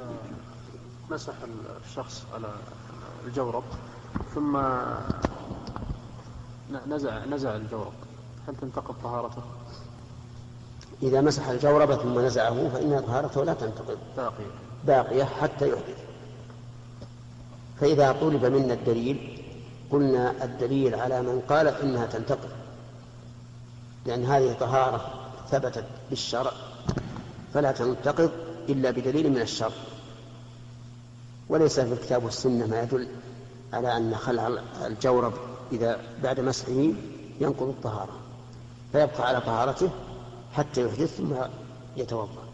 مسح الشخص على الجورب ثم نزع الجورب، هل تنتقض طهارته؟ إذا مسح الجورب ثم نزعه فإن طهارته لا تنتقض، باقية حتى يحدث. فإذا طلب منا الدليل قلنا الدليل على من قال إنها تنتقض، لأن هذه طهارة ثبتت بالشرع فلا تنتقض إلا بدليل من الشرع، وليس في الكتاب والسنة ما يدل على أن خلع الجورب إذا بعد مسحه ينقض الطهارة، فيبقى على طهارته حتى يحدث ثم يتوضأ.